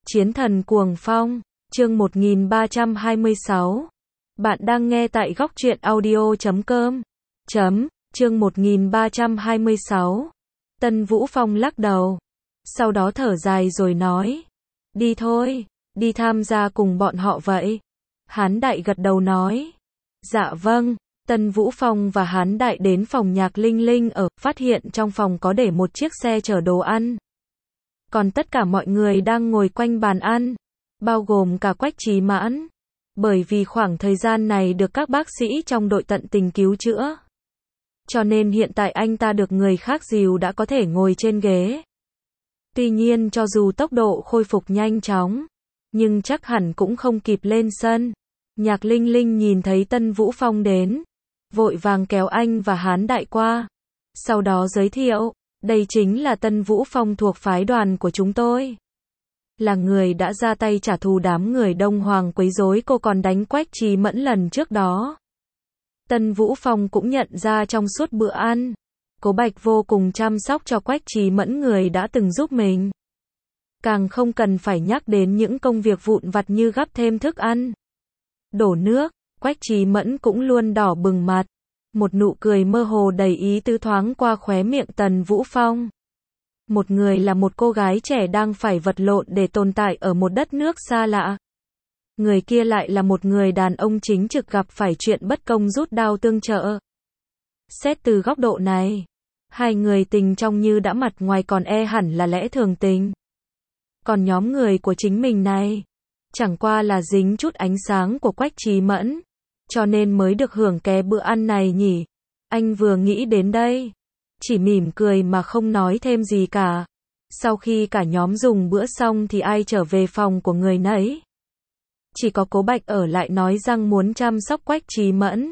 Chiến thần cuồng phong, chương 1326. Bạn đang nghe tại góc truyện audio.com. Chương 1326. Tân Vũ Phong lắc đầu. Sau đó thở dài rồi nói. Đi thôi, đi tham gia cùng bọn họ vậy. Hán Đại gật đầu nói. Dạ vâng. Tân Vũ Phong và Hán Đại đến phòng Nhạc Linh Linh ở, phát hiện trong phòng có để một chiếc xe chở đồ ăn. Còn tất cả mọi người đang ngồi quanh bàn ăn, bao gồm cả Quách Chí Mãn. Bởi vì khoảng thời gian này được các bác sĩ trong đội tận tình cứu chữa, cho nên hiện tại anh ta được người khác dìu đã có thể ngồi trên ghế. Tuy nhiên cho dù tốc độ khôi phục nhanh chóng, nhưng chắc hẳn cũng không kịp lên sân. Nhạc Linh Linh nhìn thấy Tân Vũ Phong đến, vội vàng kéo anh và Hán Đại qua. Sau đó giới thiệu, đây chính là Tân Vũ Phong thuộc phái đoàn của chúng tôi. Là người đã ra tay trả thù đám người Đông Hoàng quấy rối cô còn đánh Quách Chí Mẫn lần trước đó. Tân Vũ Phong cũng nhận ra trong suốt bữa ăn, Cố Bạch vô cùng chăm sóc cho Quách Chí Mẫn, người đã từng giúp mình. Càng không cần phải nhắc đến những công việc vụn vặt như gắp thêm thức ăn, đổ nước. Quách Chí Mẫn cũng luôn đỏ bừng mặt. Một nụ cười mơ hồ đầy ý tứ thoáng qua khóe miệng Tân Vũ Phong. Một người là một cô gái trẻ đang phải vật lộn để tồn tại ở một đất nước xa lạ. Người kia lại là một người đàn ông chính trực gặp phải chuyện bất công rút đao tương trợ. Xét từ góc độ này, hai người tình trong như đã mặt ngoài còn hẳn là lẽ thường tình. Còn nhóm người của chính mình này, chẳng qua là dính chút ánh sáng của Quách Chí Mẫn, cho nên mới được hưởng cái bữa ăn này nhỉ. Anh vừa nghĩ đến đây, chỉ mỉm cười mà không nói thêm gì cả. Sau khi cả nhóm dùng bữa xong thì ai trở về phòng của người nấy. Chỉ có Cố Bạch ở lại nói rằng muốn chăm sóc Quách Chí Mẫn.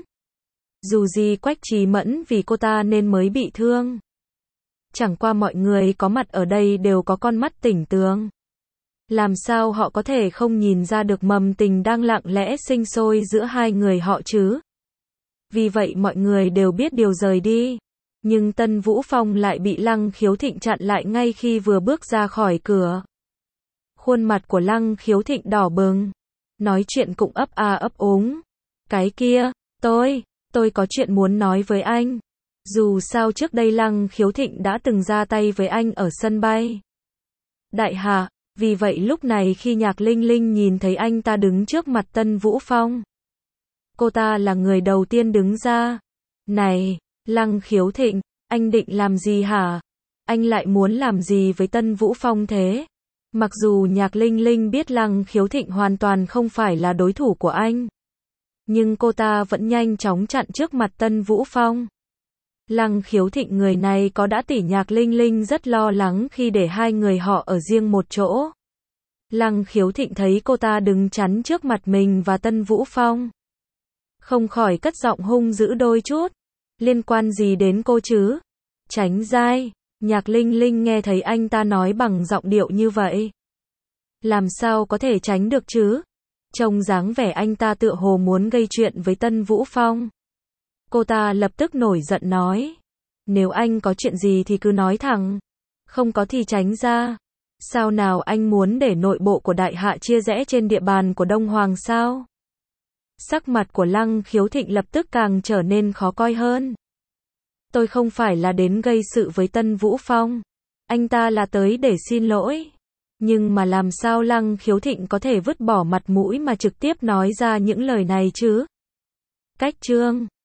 Dù gì Quách Chí Mẫn vì cô ta nên mới bị thương. Chẳng qua mọi người có mặt ở đây đều có con mắt tỉnh tường. Làm sao họ có thể không nhìn ra được mầm tình đang lặng lẽ sinh sôi giữa hai người họ chứ? Vì vậy mọi người đều biết điều rời đi. Nhưng Tân Vũ Phong lại bị Lăng Khiếu Thịnh chặn lại ngay khi vừa bước ra khỏi cửa. Khuôn mặt của Lăng Khiếu Thịnh đỏ bừng, nói chuyện cũng ấp a ấp úng. Cái kia, tôi có chuyện muốn nói với anh. Dù sao trước đây Lăng Khiếu Thịnh đã từng ra tay với anh ở sân bay. Đại hạ, vì vậy lúc này khi Nhạc Linh Linh nhìn thấy anh ta đứng trước mặt Tân Vũ Phong, cô ta là người đầu tiên đứng ra. Này, Lăng Khiếu Thịnh, anh định làm gì hả? Anh lại muốn làm gì với Tân Vũ Phong thế? Mặc dù Nhạc Linh Linh biết Lăng Khiếu Thịnh hoàn toàn không phải là đối thủ của anh, nhưng cô ta vẫn nhanh chóng chặn trước mặt Tân Vũ Phong. Lăng Khiếu Thịnh người này có đã tỉ Nhạc Linh Linh rất lo lắng khi để hai người họ ở riêng một chỗ. Lăng Khiếu Thịnh thấy cô ta đứng chắn trước mặt mình và Tân Vũ Phong, không khỏi cất giọng hung dữ đôi chút. Liên quan gì đến cô chứ? Tránh dai. Nhạc Linh Linh nghe thấy anh ta nói bằng giọng điệu như vậy, làm sao có thể tránh được chứ? Trông dáng vẻ anh ta tựa hồ muốn gây chuyện với Tân Vũ Phong. Cô ta lập tức nổi giận nói. Nếu anh có chuyện gì thì cứ nói thẳng, không có thì tránh ra. Sao nào anh muốn để nội bộ của Đại Hạ chia rẽ trên địa bàn của Đông Hoàng sao? Sắc mặt của Lăng Khiếu Thịnh lập tức càng trở nên khó coi hơn. Tôi không phải là đến gây sự với Tân Vũ Phong. Anh ta là tới để xin lỗi. Nhưng mà làm sao Lăng Khiếu Thịnh có thể vứt bỏ mặt mũi mà trực tiếp nói ra những lời này chứ? Cách chương